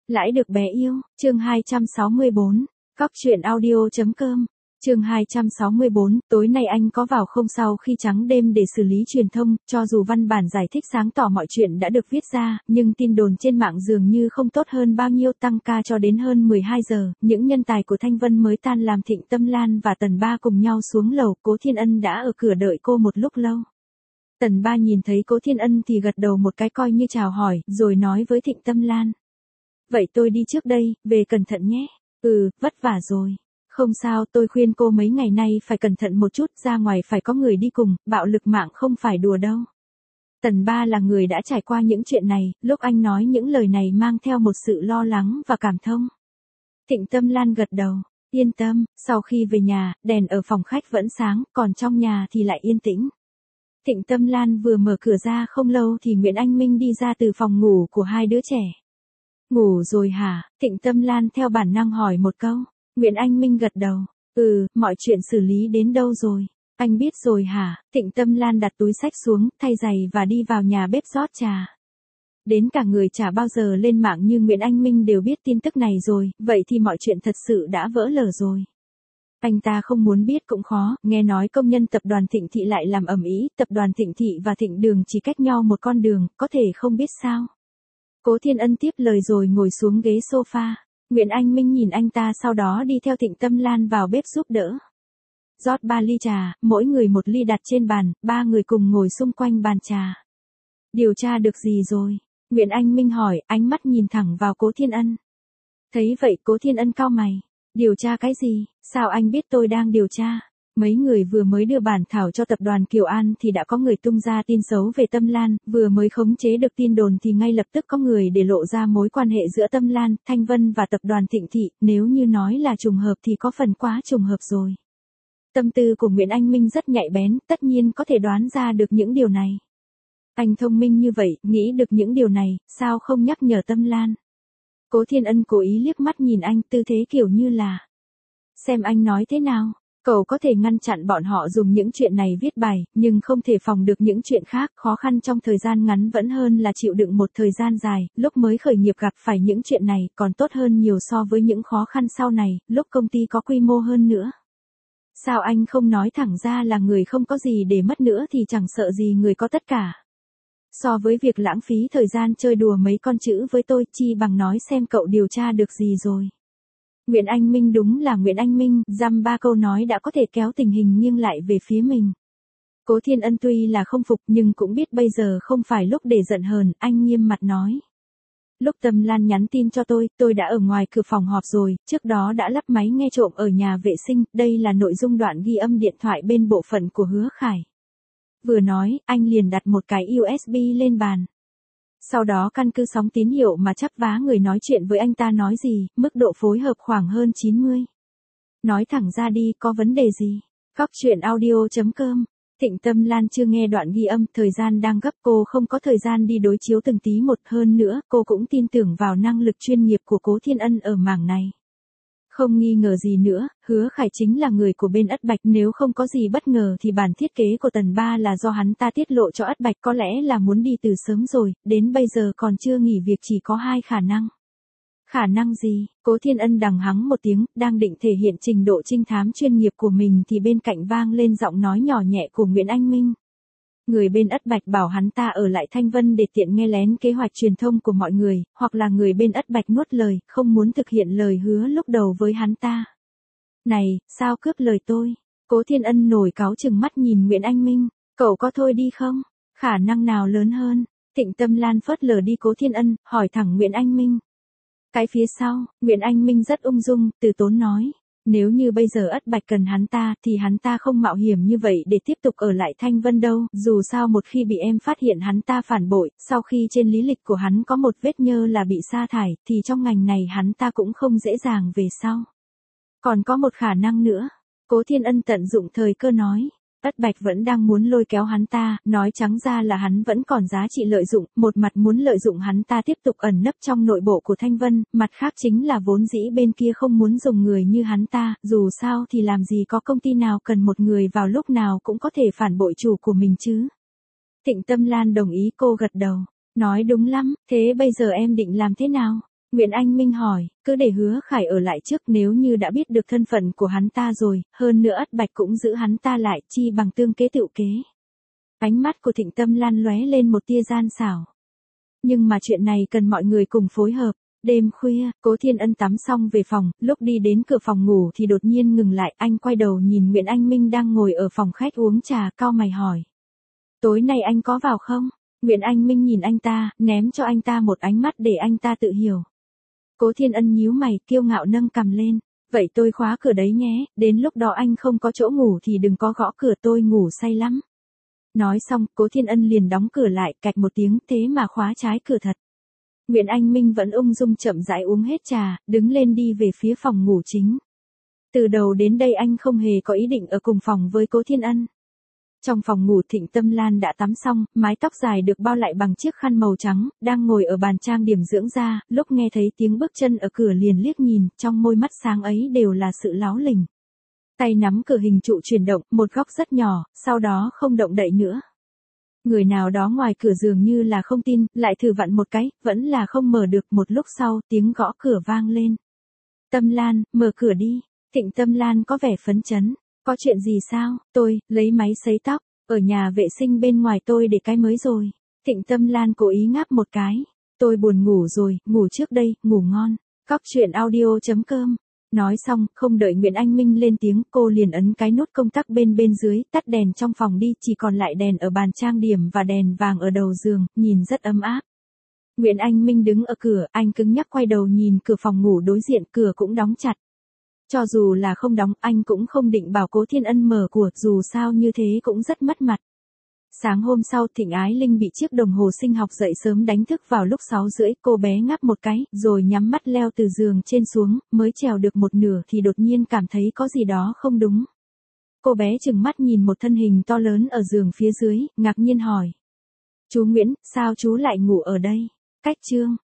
Lãi được bé yêu, chương 264, Cóc truyện audio.com, chương 264, tối nay anh có vào không sau khi trắng đêm để xử lý truyền thông, cho dù văn bản giải thích sáng tỏ mọi chuyện đã được viết ra, nhưng tin đồn trên mạng dường như không tốt hơn bao nhiêu, tăng ca cho đến hơn 12 giờ, những nhân tài của Thanh Vân mới tan làm. Thịnh Tâm Lan và Tần Ba cùng nhau xuống lầu, Cố Thiên Ân đã ở cửa đợi cô một lúc lâu. Tần Ba nhìn thấy Cố Thiên Ân thì gật đầu một cái coi như chào hỏi, rồi nói với Thịnh Tâm Lan. Vậy tôi đi trước đây, về cẩn thận nhé. Vất vả rồi. Không sao, tôi khuyên cô mấy ngày nay phải cẩn thận một chút, ra ngoài phải có người đi cùng, bạo lực mạng không phải đùa đâu. Tần Ba là người đã trải qua những chuyện này, lúc anh nói những lời này mang theo một sự lo lắng và cảm thông. Thịnh Tâm Lan gật đầu, yên tâm, sau khi về nhà, đèn ở phòng khách vẫn sáng, còn trong nhà thì lại yên tĩnh. Thịnh Tâm Lan vừa mở cửa ra không lâu thì Nguyễn Anh Minh đi ra từ phòng ngủ của hai đứa trẻ. Ngủ rồi hả? Thịnh Tâm Lan theo bản năng hỏi một câu. Nguyễn Anh Minh gật đầu. Mọi chuyện xử lý đến đâu rồi? Anh biết rồi hả? Thịnh Tâm Lan đặt túi xách xuống, thay giày và đi vào nhà bếp rót trà. Đến cả người chả bao giờ lên mạng như Nguyễn Anh Minh đều biết tin tức này rồi, vậy thì mọi chuyện thật sự đã vỡ lở rồi. Anh ta không muốn biết cũng khó, nghe nói công nhân tập đoàn Thịnh Thị lại làm ầm ĩ, tập đoàn Thịnh Thị và Thịnh Đường chỉ cách nhau một con đường, có thể không biết sao. Cố Thiên Ân tiếp lời rồi ngồi xuống ghế sofa. Nguyễn Anh Minh nhìn anh ta sau đó đi theo Thịnh Tâm Lan vào bếp giúp đỡ. Rót 3 ly trà, mỗi người một ly đặt trên bàn, 3 người cùng ngồi xung quanh bàn trà. Điều tra được gì rồi? Nguyễn Anh Minh hỏi, ánh mắt nhìn thẳng vào Cố Thiên Ân. Thấy vậy Cố Thiên Ân cau mày. Điều tra cái gì? Sao anh biết tôi đang điều tra? Mấy người vừa mới đưa bản thảo cho tập đoàn Kiều An thì đã có người tung ra tin xấu về Tâm Lan, vừa mới khống chế được tin đồn thì ngay lập tức có người để lộ ra mối quan hệ giữa Tâm Lan, Thanh Vân và tập đoàn Thịnh Thị, nếu như nói là trùng hợp thì có phần quá trùng hợp rồi. Tâm tư của Nguyễn Anh Minh rất nhạy bén, tất nhiên có thể đoán ra được những điều này. Anh thông minh như vậy, nghĩ được những điều này, sao không nhắc nhở Tâm Lan? Cố Thiên Ân cố ý liếc mắt nhìn anh, tư thế kiểu như là xem anh nói thế nào. Cậu có thể ngăn chặn bọn họ dùng những chuyện này viết bài, nhưng không thể phòng được những chuyện khác, khó khăn trong thời gian ngắn vẫn hơn là chịu đựng một thời gian dài, lúc mới khởi nghiệp gặp phải những chuyện này còn tốt hơn nhiều so với những khó khăn sau này, lúc công ty có quy mô hơn nữa. Sao anh không nói thẳng ra là người không có gì để mất nữa thì chẳng sợ gì người có tất cả. So với việc lãng phí thời gian chơi đùa mấy con chữ với tôi, chi bằng nói xem cậu điều tra được gì rồi. Nguyễn Anh Minh đúng là Nguyễn Anh Minh, dăm ba câu nói đã có thể kéo tình hình nghiêng lại về phía mình. Cố Thiên Ân tuy là không phục nhưng cũng biết bây giờ không phải lúc để giận hờn, anh nghiêm mặt nói. Lúc Tâm Lan nhắn tin cho tôi đã ở ngoài cửa phòng họp rồi, trước đó đã lắp máy nghe trộm ở nhà vệ sinh, đây là nội dung đoạn ghi âm điện thoại bên bộ phận của Hứa Khải. Vừa nói, anh liền đặt một cái USB lên bàn. Sau đó căn cứ sóng tín hiệu mà chắp vá người nói chuyện với anh ta nói gì, mức độ phối hợp khoảng hơn 90. Nói thẳng ra đi, có vấn đề gì? Cóc truyện audio.com. Thịnh Tâm Lan chưa nghe đoạn ghi âm, thời gian đang gấp, cô không có thời gian đi đối chiếu từng tí một, hơn nữa, cô cũng tin tưởng vào năng lực chuyên nghiệp của Cố Thiên Ân ở mảng này. Không nghi ngờ gì nữa, Hứa Khải chính là người của bên Ất Bạch, nếu không có gì bất ngờ thì bản thiết kế của Tần Ba là do hắn ta tiết lộ cho Ất Bạch, có lẽ là muốn đi từ sớm rồi, đến bây giờ còn chưa nghỉ việc, chỉ có 2 khả năng. Khả năng gì? Cố Thiên Ân đằng hắng một tiếng, đang định thể hiện trình độ trinh thám chuyên nghiệp của mình thì bên cạnh vang lên giọng nói nhỏ nhẹ của Nguyễn Anh Minh. Người bên Ất Bạch bảo hắn ta ở lại Thanh Vân để tiện nghe lén kế hoạch truyền thông của mọi người, hoặc là người bên Ất Bạch nuốt lời, không muốn thực hiện lời hứa lúc đầu với hắn ta. Này, sao cướp lời tôi? Cố Thiên Ân nổi cáu chừng mắt nhìn Nguyễn Anh Minh, cậu có thôi đi không? Khả năng nào lớn hơn? Thịnh Tâm Lan phớt lờ đi Cố Thiên Ân, hỏi thẳng Nguyễn Anh Minh. Cái phía sau, Nguyễn Anh Minh rất ung dung, từ tốn nói. Nếu như bây giờ Ất Bạch cần hắn ta thì hắn ta không mạo hiểm như vậy để tiếp tục ở lại Thanh Vân đâu, dù sao một khi bị em phát hiện hắn ta phản bội, sau khi trên lý lịch của hắn có một vết nhơ là bị sa thải, thì trong ngành này hắn ta cũng không dễ dàng về sau. Còn có một khả năng nữa, Cố Thiên Ân tận dụng thời cơ nói. Ất Bạch vẫn đang muốn lôi kéo hắn ta, nói trắng ra là hắn vẫn còn giá trị lợi dụng, một mặt muốn lợi dụng hắn ta tiếp tục ẩn nấp trong nội bộ của Thanh Vân, mặt khác chính là vốn dĩ bên kia không muốn dùng người như hắn ta, dù sao thì làm gì có công ty nào cần một người vào lúc nào cũng có thể phản bội chủ của mình chứ. Thịnh Tâm Lan đồng ý, cô gật đầu, nói đúng lắm, thế bây giờ em định làm thế nào? Nguyễn Anh Minh hỏi, cứ để Hứa Khải ở lại trước, nếu như đã biết được thân phận của hắn ta rồi, hơn nữa Ất Bạch cũng giữ hắn ta lại, chi bằng tương kế tựu kế. Ánh mắt của Thịnh Tâm Lan lóe lên một tia gian xảo. Nhưng mà chuyện này cần mọi người cùng phối hợp. Đêm khuya, Cố Thiên Ân tắm xong về phòng, lúc đi đến cửa phòng ngủ thì đột nhiên ngừng lại, anh quay đầu nhìn Nguyễn Anh Minh đang ngồi ở phòng khách uống trà, cau mày hỏi. Tối nay anh có vào không? Nguyễn Anh Minh nhìn anh ta, ném cho anh ta một ánh mắt để anh ta tự hiểu. Cố Thiên Ân nhíu mày, kiêu ngạo nâng cằm lên. Vậy tôi khóa cửa đấy nhé, đến lúc đó anh không có chỗ ngủ thì đừng có gõ cửa, tôi ngủ say lắm. Nói xong, Cố Thiên Ân liền đóng cửa lại, cạch một tiếng, thế mà khóa trái cửa thật. Nguyễn Anh Minh vẫn ung dung chậm rãi uống hết trà, đứng lên đi về phía phòng ngủ chính. Từ đầu đến đây anh không hề có ý định ở cùng phòng với Cố Thiên Ân. Trong phòng ngủ, Thịnh Tâm Lan đã tắm xong, mái tóc dài được bao lại bằng chiếc khăn màu trắng, đang ngồi ở bàn trang điểm dưỡng da, lúc nghe thấy tiếng bước chân ở cửa liền liếc nhìn, trong môi mắt sáng ấy đều là sự láo lình. Tay nắm cửa hình trụ chuyển động, một góc rất nhỏ, sau đó không động đậy nữa. Người nào đó ngoài cửa dường như là không tin, lại thử vặn một cái, vẫn là không mở được, một lúc sau, tiếng gõ cửa vang lên. Tâm Lan, mở cửa đi. Thịnh Tâm Lan có vẻ phấn chấn. Có chuyện gì sao? Tôi, lấy máy sấy tóc, ở nhà vệ sinh bên ngoài tôi để cái mới rồi. Thịnh Tâm Lan cố ý ngáp một cái. Tôi buồn ngủ rồi, ngủ trước đây, ngủ ngon. Cóc truyện audio.com. Nói xong, không đợi Nguyễn Anh Minh lên tiếng, cô liền ấn cái nút công tắc bên dưới, tắt đèn trong phòng đi, chỉ còn lại đèn ở bàn trang điểm và đèn vàng ở đầu giường, nhìn rất ấm áp. Nguyễn Anh Minh đứng ở cửa, anh cứng nhắc quay đầu nhìn cửa phòng ngủ đối diện, cửa cũng đóng chặt. Cho dù là không đóng, anh cũng không định bảo Cố Thiên Ân mở cửa, dù sao như thế cũng rất mất mặt. Sáng hôm sau, Thịnh Ái Linh bị chiếc đồng hồ sinh học dậy sớm đánh thức vào lúc 6:30, cô bé ngáp một cái, rồi nhắm mắt leo từ giường trên xuống, mới trèo được một nửa thì đột nhiên cảm thấy có gì đó không đúng. Cô bé chừng mắt nhìn một thân hình to lớn ở giường phía dưới, ngạc nhiên hỏi. Chú Nguyễn, sao chú lại ngủ ở đây? Cách chương.